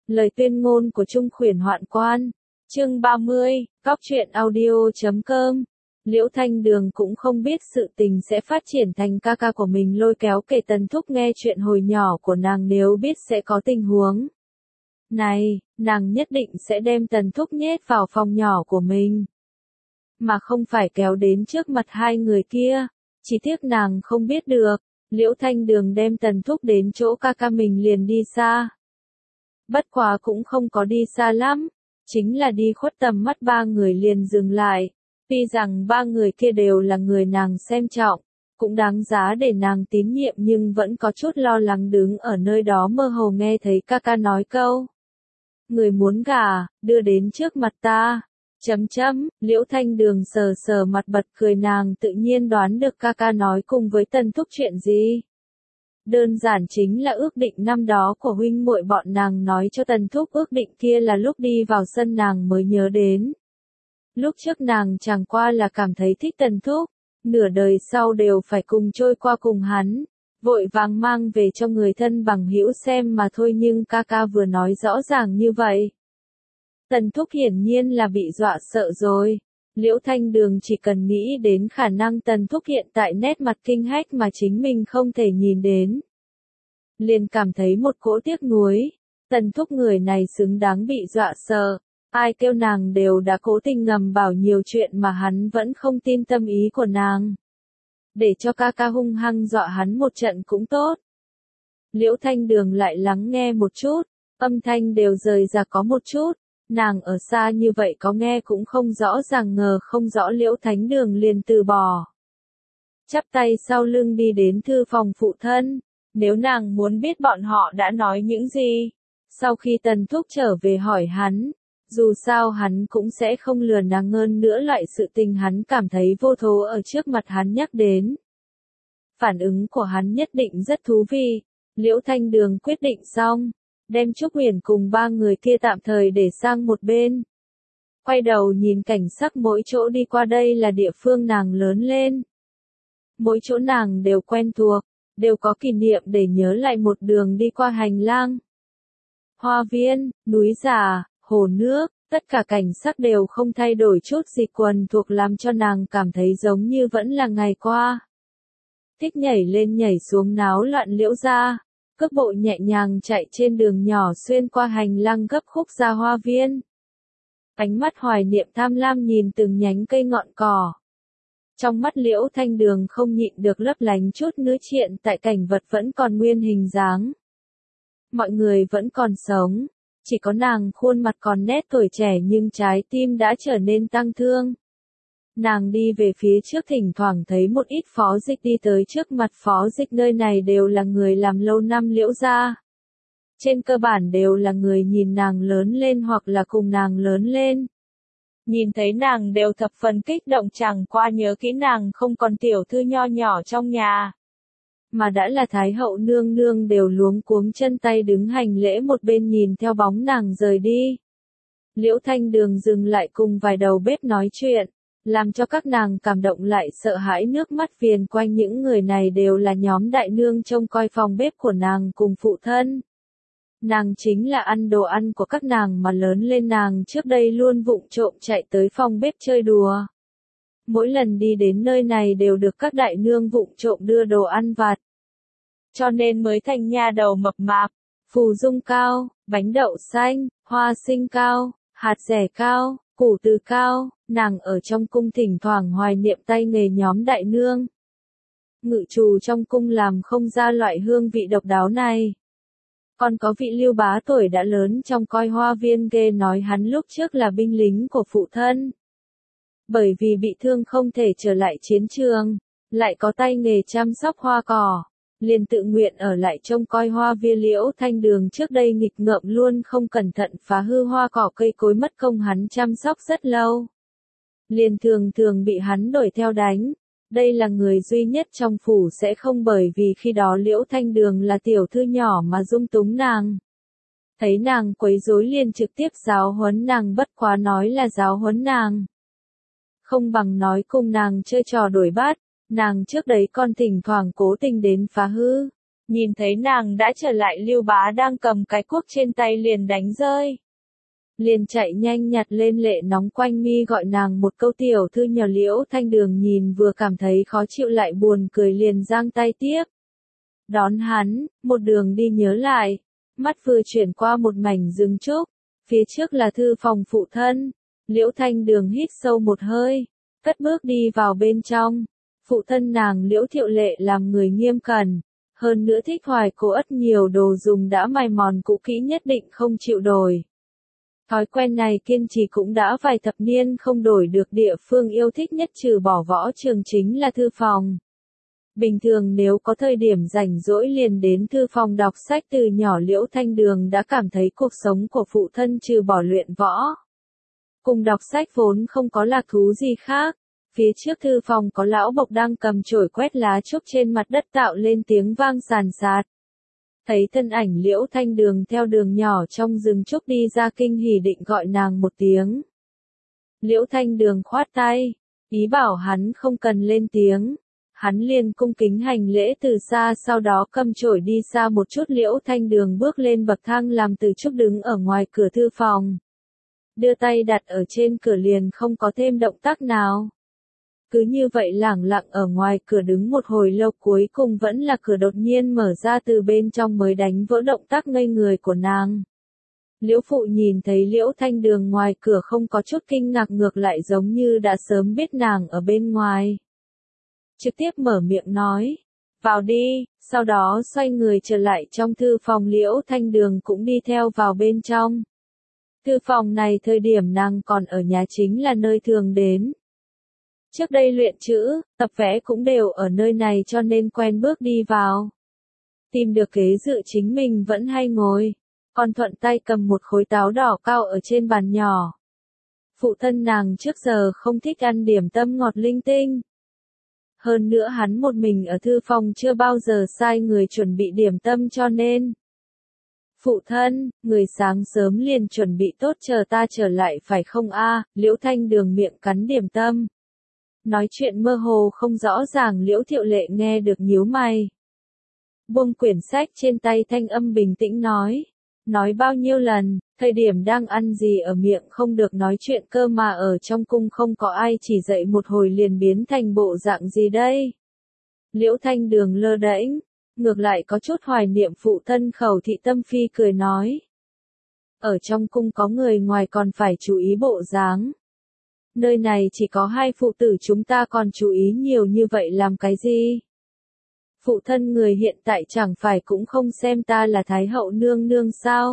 Lời tuyên ngôn của Trung Khuyển Hoạn Quan. Chương 30, Góc truyện audio.com. Liễu Thanh Đường cũng không biết sự tình sẽ phát triển thành ca ca của mình lôi kéo kể Tần Thúc nghe chuyện hồi nhỏ của nàng, nếu biết sẽ có tình huống này, nàng nhất định sẽ đem Tần Thúc nhét vào phòng nhỏ của mình, mà không phải kéo đến trước mặt hai người kia. Chỉ tiếc nàng không biết được, Liễu Thanh Đường đem Tần Thúc đến chỗ ca ca mình liền đi xa. Bất quá cũng không có đi xa lắm, chính là đi khuất tầm mắt ba người liền dừng lại. Tuy rằng ba người kia đều là người nàng xem trọng, cũng đáng giá để nàng tín nhiệm, nhưng vẫn có chút lo lắng đứng ở nơi đó mơ hồ nghe thấy ca ca nói câu: người muốn gả, đưa đến trước mặt ta. Liễu Thanh Đường sờ sờ mặt bật cười, nàng tự nhiên đoán được ca ca nói cùng với Tần Thúc chuyện gì. Đơn giản chính là ước định năm đó của huynh muội bọn nàng nói cho Tần Thúc, ước định kia là lúc đi vào sân nàng mới nhớ đến. Lúc trước nàng chẳng qua là cảm thấy thích Tần Thúc, nửa đời sau đều phải cùng trôi qua cùng hắn, vội vàng mang về cho người thân bằng hữu xem mà thôi, nhưng ca ca vừa nói rõ ràng như vậy. Tần Thúc hiển nhiên là bị dọa sợ rồi. Liễu Thanh Đường chỉ cần nghĩ đến khả năng Tần Thúc hiện tại nét mặt kinh hách mà chính mình không thể nhìn đến, liền cảm thấy một cỗ tiếc nuối. Tần Thúc người này xứng đáng bị dọa sợ, ai kêu nàng đều đã cố tình ngầm bảo nhiều chuyện mà hắn vẫn không tin tâm ý của nàng. Để cho ca ca hung hăng dọa hắn một trận cũng tốt. Liễu Thanh Đường lại lắng nghe một chút, âm thanh đều rời ra có một chút. Nàng ở xa như vậy có nghe cũng không rõ ràng, ngờ không rõ Liễu Thanh Đường liền từ bỏ. Chắp tay sau lưng đi đến thư phòng phụ thân, nếu nàng muốn biết bọn họ đã nói những gì. Sau khi Tần Thúc trở về hỏi hắn, dù sao hắn cũng sẽ không lừa nàng hơn nữa, loại sự tình hắn cảm thấy vô thố ở trước mặt hắn nhắc đến. Phản ứng của hắn nhất định rất thú vị. Liễu Thanh Đường quyết định xong, đem Trúc Huyền cùng ba người kia tạm thời để sang một bên. Quay đầu nhìn cảnh sắc mỗi chỗ đi qua, đây là địa phương nàng lớn lên. Mỗi chỗ nàng đều quen thuộc, đều có kỷ niệm để nhớ lại một đường đi qua hành lang. Hoa viên, núi giả, hồ nước, tất cả cảnh sắc đều không thay đổi chút gì, quần thuộc làm cho nàng cảm thấy giống như vẫn là ngày qua. Thích nhảy lên nhảy xuống náo loạn Liễu gia. Cước bộ nhẹ nhàng chạy trên đường nhỏ xuyên qua hành lang gấp khúc ra hoa viên. Ánh mắt hoài niệm tham lam nhìn từng nhánh cây ngọn cỏ. Trong mắt Liễu Thanh Đường không nhịn được lấp lánh chút nữa chuyện tại cảnh vật vẫn còn nguyên hình dáng. Mọi người vẫn còn sống, chỉ có nàng khuôn mặt còn nét tuổi trẻ nhưng trái tim đã trở nên tang thương. Nàng đi về phía trước, thỉnh thoảng thấy một ít phó dịch đi tới trước mặt. Phó dịch nơi này đều là người làm lâu năm Liễu gia. Trên cơ bản đều là người nhìn nàng lớn lên hoặc là cùng nàng lớn lên. Nhìn thấy nàng đều thập phần kích động, chẳng qua nhớ kỹ nàng không còn tiểu thư nho nhỏ trong nhà, mà đã là Thái hậu nương nương, đều luống cuống chân tay đứng hành lễ một bên nhìn theo bóng nàng rời đi. Liễu Thanh Đường dừng lại cùng vài đầu bếp nói chuyện, làm cho các nàng cảm động lại sợ hãi, nước mắt viền quanh. Những người này đều là nhóm đại nương trông coi phòng bếp của nàng cùng phụ thân. Nàng chính là ăn đồ ăn của các nàng mà lớn lên, nàng trước đây luôn vụng trộm chạy tới phòng bếp chơi đùa. Mỗi lần đi đến nơi này đều được các đại nương vụng trộm đưa đồ ăn vặt, cho nên mới thành nha đầu mập mạp. Phù dung cao, bánh đậu xanh, hoa sinh cao, hạt dẻ cao, củ từ cao. Nàng ở trong cung thỉnh thoảng hoài niệm tay nghề nhóm đại nương. Ngự trù trong cung làm không ra loại hương vị độc đáo này. Còn có vị Lưu bá tuổi đã lớn trong coi hoa viên, ghê nói hắn lúc trước là binh lính của phụ thân. Bởi vì bị thương không thể trở lại chiến trường, lại có tay nghề chăm sóc hoa cỏ, liền tự nguyện ở lại trông coi hoa viên. Liễu Thanh Đường trước đây nghịch ngợm luôn không cẩn thận phá hư hoa cỏ cây cối, mất công hắn chăm sóc rất lâu, liền thường thường bị hắn đuổi theo đánh. Đây là người duy nhất trong phủ sẽ không bởi vì khi đó Liễu Thanh Đường là tiểu thư nhỏ mà dung túng nàng. Thấy nàng quấy rối liền trực tiếp giáo huấn nàng, bất quá nói là giáo huấn nàng, không bằng nói cùng nàng chơi trò đuổi bắt. Nàng trước đấy còn thỉnh thoảng cố tình đến phá hư, nhìn thấy nàng đã trở lại Lưu Bá đang cầm cái cuốc trên tay liền đánh rơi. Liền chạy nhanh nhặt lên lệ nóng quanh mi gọi nàng một câu tiểu thư nhỏ. Liễu Thanh Đường nhìn vừa cảm thấy khó chịu lại buồn cười liền giang tay tiếp. Đón hắn, một đường đi nhớ lại, mắt vừa chuyển qua một mảnh rừng trúc, phía trước là thư phòng phụ thân. Liễu Thanh Đường hít sâu một hơi, cất bước đi vào bên trong. Phụ thân nàng Liễu Thiệu Lệ làm người nghiêm cẩn, hơn nữa thích hoài cổ ất, nhiều đồ dùng đã mài mòn cũ kỹ nhất định không chịu đổi. Thói quen này kiên trì cũng đã vài thập niên không đổi được. Địa phương yêu thích nhất trừ bỏ võ trường chính là thư phòng. Bình thường nếu có thời điểm rảnh rỗi liền đến thư phòng đọc sách. Từ nhỏ Liễu Thanh Đường đã cảm thấy cuộc sống của phụ thân trừ bỏ luyện võ cùng đọc sách vốn không có lạc thú gì khác. Phía trước thư phòng có lão bộc đang cầm chổi quét lá trúc trên mặt đất tạo lên tiếng vang sàn sạt. Thấy thân ảnh Liễu Thanh Đường theo đường nhỏ trong rừng trúc đi ra, kinh hỉ định gọi nàng một tiếng. Liễu Thanh Đường khoát tay, ý bảo hắn không cần lên tiếng. Hắn liền cung kính hành lễ từ xa, sau đó cầm chổi đi xa một chút. Liễu Thanh Đường bước lên bậc thang làm Từ Trúc đứng ở ngoài cửa thư phòng. Đưa tay đặt ở trên cửa liền không có thêm động tác nào. Cứ như vậy lẳng lặng ở ngoài cửa đứng một hồi lâu, cuối cùng vẫn là cửa đột nhiên mở ra từ bên trong mới đánh vỡ động tác ngây người của nàng. Liễu phụ nhìn thấy Liễu Thanh Đường ngoài cửa không có chút kinh ngạc, ngược lại giống như đã sớm biết nàng ở bên ngoài. Trực tiếp mở miệng nói, vào đi, sau đó xoay người trở lại trong thư phòng. Liễu Thanh Đường cũng đi theo vào bên trong. Thư phòng này thời điểm nàng còn ở nhà chính là nơi thường đến. Trước đây luyện chữ, tập vẽ cũng đều ở nơi này cho nên quen bước đi vào. Tìm được kế dự chính mình vẫn hay ngồi, còn thuận tay cầm một khối táo đỏ cao ở trên bàn nhỏ. Phụ thân nàng trước giờ không thích ăn điểm tâm ngọt linh tinh. Hơn nữa hắn một mình ở thư phòng chưa bao giờ sai người chuẩn bị điểm tâm cho nên. Phụ thân, người sáng sớm liền chuẩn bị tốt chờ ta trở lại phải không a? Liễu Thanh Đường miệng cắn điểm tâm. Nói chuyện mơ hồ không rõ ràng. Liễu Thiệu Lệ nghe được nhíu mày. Buông quyển sách trên tay, thanh âm bình tĩnh nói bao nhiêu lần, thời điểm đang ăn gì ở miệng không được nói chuyện cơ mà, ở trong cung không có ai chỉ dạy một hồi liền biến thành bộ dạng gì đây? Liễu Thanh Đường lơ đễnh, ngược lại có chút hoài niệm phụ thân. Khẩu thị tâm phi cười nói. Ở trong cung có người ngoài còn phải chú ý bộ dáng. Nơi này chỉ có hai phụ tử chúng ta còn chú ý nhiều như vậy làm cái gì? Phụ thân người hiện tại chẳng phải cũng không xem ta là Thái hậu nương nương sao?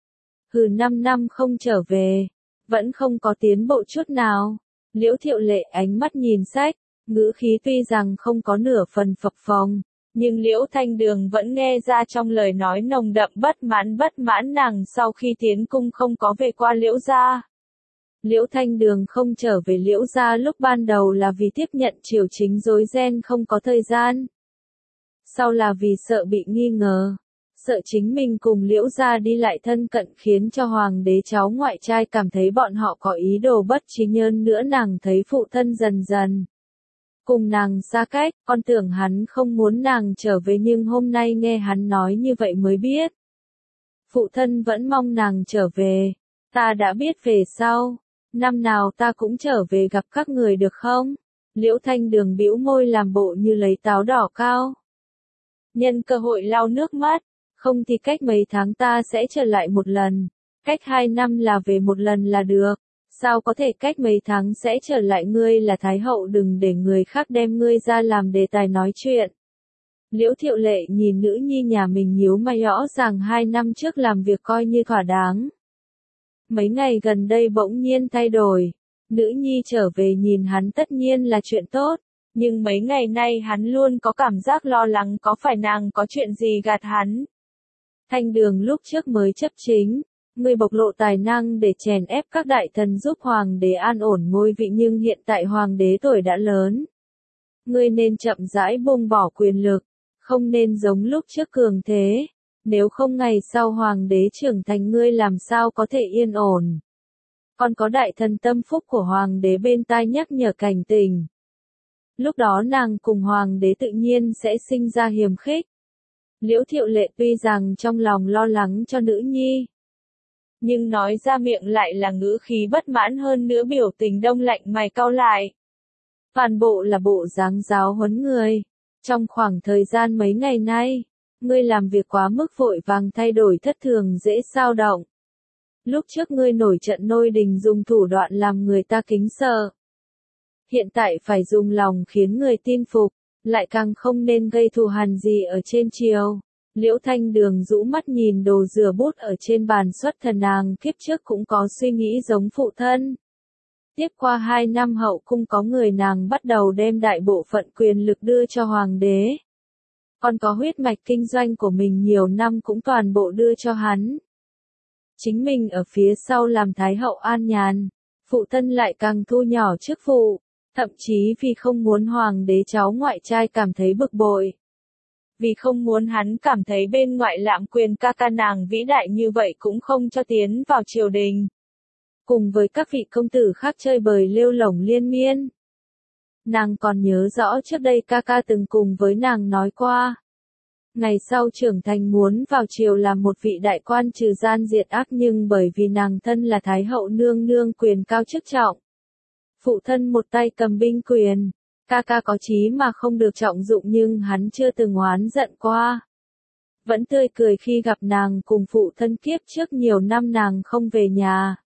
Hừ, 5 năm không trở về, vẫn không có tiến bộ chút nào. Liễu Thiệu Lệ ánh mắt nhìn sách, ngữ khí tuy rằng không có nửa phần phập phồng, nhưng Liễu Thanh Đường vẫn nghe ra trong lời nói nồng đậm bất mãn. Nàng sau khi tiến cung không có về qua Liễu gia. Liễu Thanh Đường không trở về Liễu gia lúc ban đầu là vì tiếp nhận triều chính rối ren không có thời gian. Sau là vì sợ bị nghi ngờ, sợ chính mình cùng Liễu gia đi lại thân cận khiến cho hoàng đế cháu ngoại trai cảm thấy bọn họ có ý đồ bất chính. Hơn nữa nàng thấy phụ thân dần dần cùng nàng xa cách, con tưởng hắn không muốn nàng trở về, nhưng hôm nay nghe hắn nói như vậy mới biết. Phụ thân vẫn mong nàng trở về, ta đã biết về sau. Năm nào ta cũng trở về gặp các người được không? Liễu Thanh Đường bĩu môi làm bộ như lấy táo đỏ cao. Nhân cơ hội lau nước mắt, không thì cách mấy tháng ta sẽ trở lại một lần, cách 2 năm là về một lần là được, sao có thể cách mấy tháng sẽ trở lại? Ngươi là Thái hậu, đừng để người khác đem ngươi ra làm đề tài nói chuyện. Liễu Thiệu Lệ nhìn nữ nhi nhà mình nhíu mày, rõ ràng 2 năm trước làm việc coi như thỏa đáng. Mấy ngày gần đây bỗng nhiên thay đổi, nữ nhi trở về nhìn hắn tất nhiên là chuyện tốt, nhưng mấy ngày nay hắn luôn có cảm giác lo lắng có phải nàng có chuyện gì gạt hắn. Thanh Đường lúc trước mới chấp chính, người bộc lộ tài năng để chèn ép các đại thần giúp hoàng đế an ổn ngôi vị, nhưng hiện tại hoàng đế tuổi đã lớn. Ngươi nên chậm rãi buông bỏ quyền lực, không nên giống lúc trước cường thế. Nếu không ngày sau hoàng đế trưởng thành ngươi làm sao có thể yên ổn. Còn có đại thần tâm phúc của hoàng đế bên tai nhắc nhở cảnh tình. Lúc đó nàng cùng hoàng đế tự nhiên sẽ sinh ra hiềm khích. Liễu Thiệu Lệ tuy rằng trong lòng lo lắng cho nữ nhi, nhưng nói ra miệng lại là ngữ khí bất mãn, hơn nữa biểu tình đông lạnh mày cau lại. Toàn bộ là bộ dáng giáo huấn người. Trong khoảng thời gian mấy ngày nay, ngươi làm việc quá mức vội vàng, thay đổi thất thường dễ xao động. Lúc trước ngươi nổi trận lôi đình dùng thủ đoạn làm người ta kính sợ. Hiện tại phải dùng lòng khiến người tin phục, lại càng không nên gây thù hằn gì ở trên triều. Liễu Thanh Đường rũ mắt nhìn đồ rửa bút ở trên bàn, xuất thần nàng kiếp trước cũng có suy nghĩ giống phụ thân. Tiếp qua 2 năm hậu cung có người, nàng bắt đầu đem đại bộ phận quyền lực đưa cho hoàng đế. Còn có huyết mạch kinh doanh của mình nhiều năm cũng toàn bộ đưa cho hắn. Chính mình ở phía sau làm thái hậu an nhàn, phụ thân lại càng thu nhỏ chức vụ, thậm chí vì không muốn hoàng đế cháu ngoại trai cảm thấy bực bội. Vì không muốn hắn cảm thấy bên ngoại lạm quyền ca ca nàng vĩ đại như vậy cũng không cho tiến vào triều đình. Cùng với các vị công tử khác chơi bời lêu lổng liên miên. Nàng còn nhớ rõ trước đây ca ca từng cùng với nàng nói qua. Ngày sau trưởng thành muốn vào triều làm một vị đại quan trừ gian diệt ác, nhưng bởi vì nàng thân là thái hậu nương nương quyền cao chức trọng. Phụ thân một tay cầm binh quyền, ca ca có chí mà không được trọng dụng, nhưng hắn chưa từng oán giận qua. Vẫn tươi cười khi gặp nàng cùng phụ thân. Kiếp trước nhiều năm nàng không về nhà.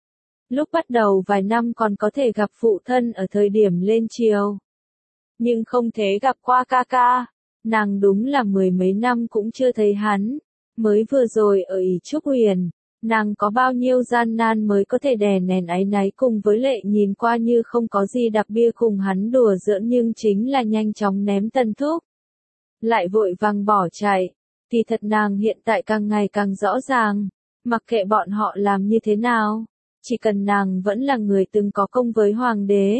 Lúc bắt đầu vài năm còn có thể gặp phụ thân ở thời điểm lên triều. Nhưng không thể gặp qua ca ca. Nàng đúng là 10 mấy năm cũng chưa thấy hắn. Mới vừa rồi ở ỷ Trúc Huyền, nàng có bao nhiêu gian nan mới có thể đè nén áy náy cùng với lệ nhìn qua như không có gì đặc biệt cùng hắn đùa giỡn, nhưng chính là nhanh chóng ném Tân Thúc. Lại vội vàng bỏ chạy. Thì thật nàng hiện tại càng ngày càng rõ ràng. Mặc kệ bọn họ làm như thế nào. Chỉ cần nàng vẫn là người từng có công với hoàng đế.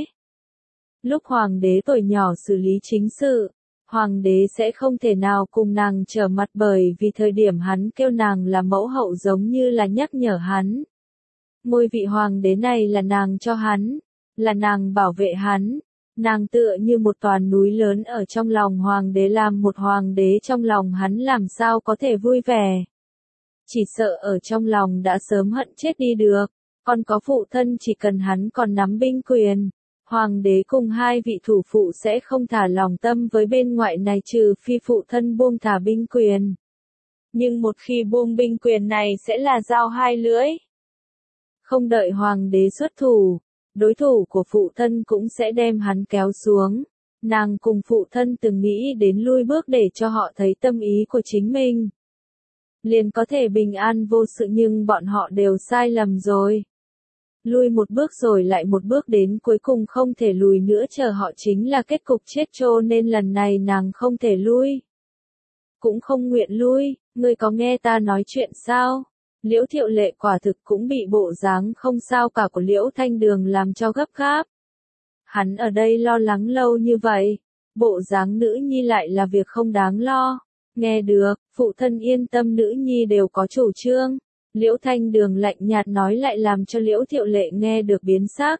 Lúc hoàng đế tuổi nhỏ xử lý chính sự, hoàng đế sẽ không thể nào cùng nàng trở mặt, bởi vì thời điểm hắn kêu nàng là mẫu hậu giống như là nhắc nhở hắn. Ngôi vị hoàng đế này là nàng cho hắn, là nàng bảo vệ hắn, nàng tựa như một toàn núi lớn ở trong lòng hoàng đế, làm một hoàng đế trong lòng hắn làm sao có thể vui vẻ. Chỉ sợ ở trong lòng đã sớm hận chết đi được. Còn có phụ thân, chỉ cần hắn còn nắm binh quyền, hoàng đế cùng 2 vị thủ phụ sẽ không thả lòng tâm với bên ngoại này, trừ phi phụ thân buông thả binh quyền. Nhưng một khi buông binh quyền này sẽ là dao hai lưỡi. Không đợi hoàng đế xuất thủ, đối thủ của phụ thân cũng sẽ đem hắn kéo xuống. Nàng cùng phụ thân từng nghĩ đến lui bước để cho họ thấy tâm ý của chính mình. Liền có thể bình an vô sự, nhưng bọn họ đều sai lầm rồi. Lui một bước rồi lại một bước, đến cuối cùng không thể lùi nữa, chờ họ chính là kết cục chết, cho nên lần này nàng không thể lui. Cũng không nguyện lui. Ngươi có nghe ta nói chuyện sao? Liễu Thiệu Lệ quả thực cũng bị bộ dáng không sao cả của Liễu Thanh Đường làm cho gấp gáp. Hắn ở đây lo lắng lâu như vậy, bộ dáng nữ nhi lại là việc không đáng lo. Nghe được, phụ thân yên tâm, nữ nhi đều có chủ trương. Liễu Thanh Đường lạnh nhạt nói, lại làm cho Liễu Thiệu Lệ nghe được biến sắc.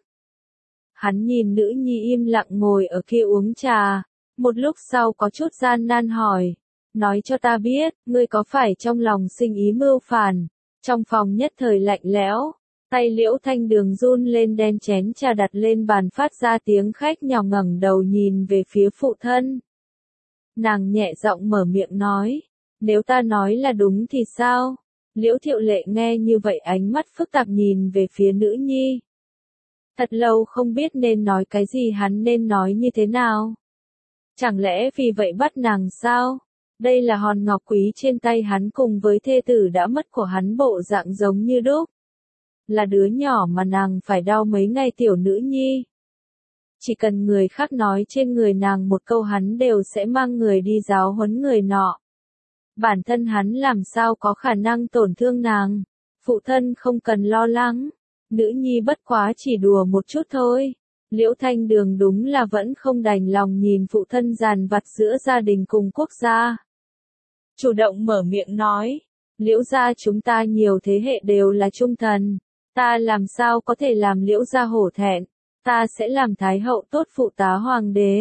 Hắn nhìn nữ nhi im lặng ngồi ở kia uống trà, một lúc sau có chút gian nan hỏi, nói cho ta biết, ngươi có phải trong lòng sinh ý mưu phản? Trong phòng nhất thời lạnh lẽo, tay Liễu Thanh Đường run lên, đem chén trà đặt lên bàn phát ra tiếng khách nhỏ, ngẩng đầu nhìn về phía phụ thân. Nàng nhẹ giọng mở miệng nói, nếu ta nói là đúng thì sao? Liễu Thiệu Lệ nghe như vậy, ánh mắt phức tạp nhìn về phía nữ nhi. Thật lâu không biết nên nói cái gì, hắn nên nói như thế nào? Chẳng lẽ vì vậy bắt nàng sao? Đây là hòn ngọc quý trên tay hắn, cùng với thê tử đã mất của hắn bộ dạng giống như đúc. Là đứa nhỏ mà nàng phải đau mấy ngày, tiểu nữ nhi. Chỉ cần người khác nói trên người nàng một câu, hắn đều sẽ mang người đi giáo huấn người nọ. Bản thân hắn làm sao có khả năng tổn thương nàng. Phụ thân không cần lo lắng. Nữ nhi bất quá chỉ đùa một chút thôi. Liễu Thanh Đường đúng là vẫn không đành lòng nhìn phụ thân giàn vặt giữa gia đình cùng quốc gia. Chủ động mở miệng nói, Liễu gia chúng ta nhiều thế hệ đều là trung thần. Ta làm sao có thể làm Liễu gia hổ thẹn. Ta sẽ làm thái hậu tốt, phụ tá hoàng đế.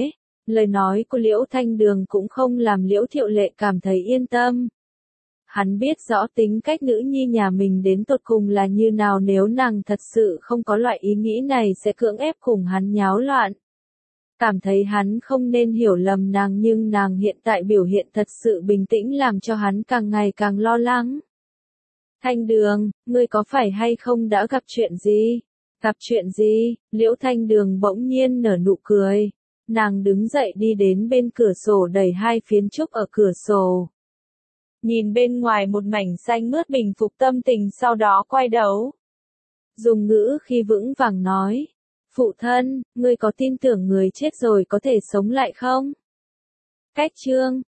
Lời nói của Liễu Thanh Đường cũng không làm Liễu Thiệu Lệ cảm thấy yên tâm. Hắn biết rõ tính cách nữ nhi nhà mình đến tột cùng là như nào, nếu nàng thật sự không có loại ý nghĩ này sẽ cưỡng ép cùng hắn nháo loạn. Cảm thấy hắn không nên hiểu lầm nàng, nhưng nàng hiện tại biểu hiện thật sự bình tĩnh làm cho hắn càng ngày càng lo lắng. Thanh Đường, ngươi có phải hay không đã gặp chuyện gì? Gặp chuyện gì? Liễu Thanh Đường bỗng nhiên nở nụ cười. Nàng đứng dậy đi đến bên cửa sổ, đẩy hai phiến trúc ở cửa sổ. Nhìn bên ngoài một mảnh xanh mướt, bình phục tâm tình, sau đó quay đầu. Dùng ngữ khi vững vàng nói. Phụ thân, ngươi có tin tưởng người chết rồi có thể sống lại không? Cách chương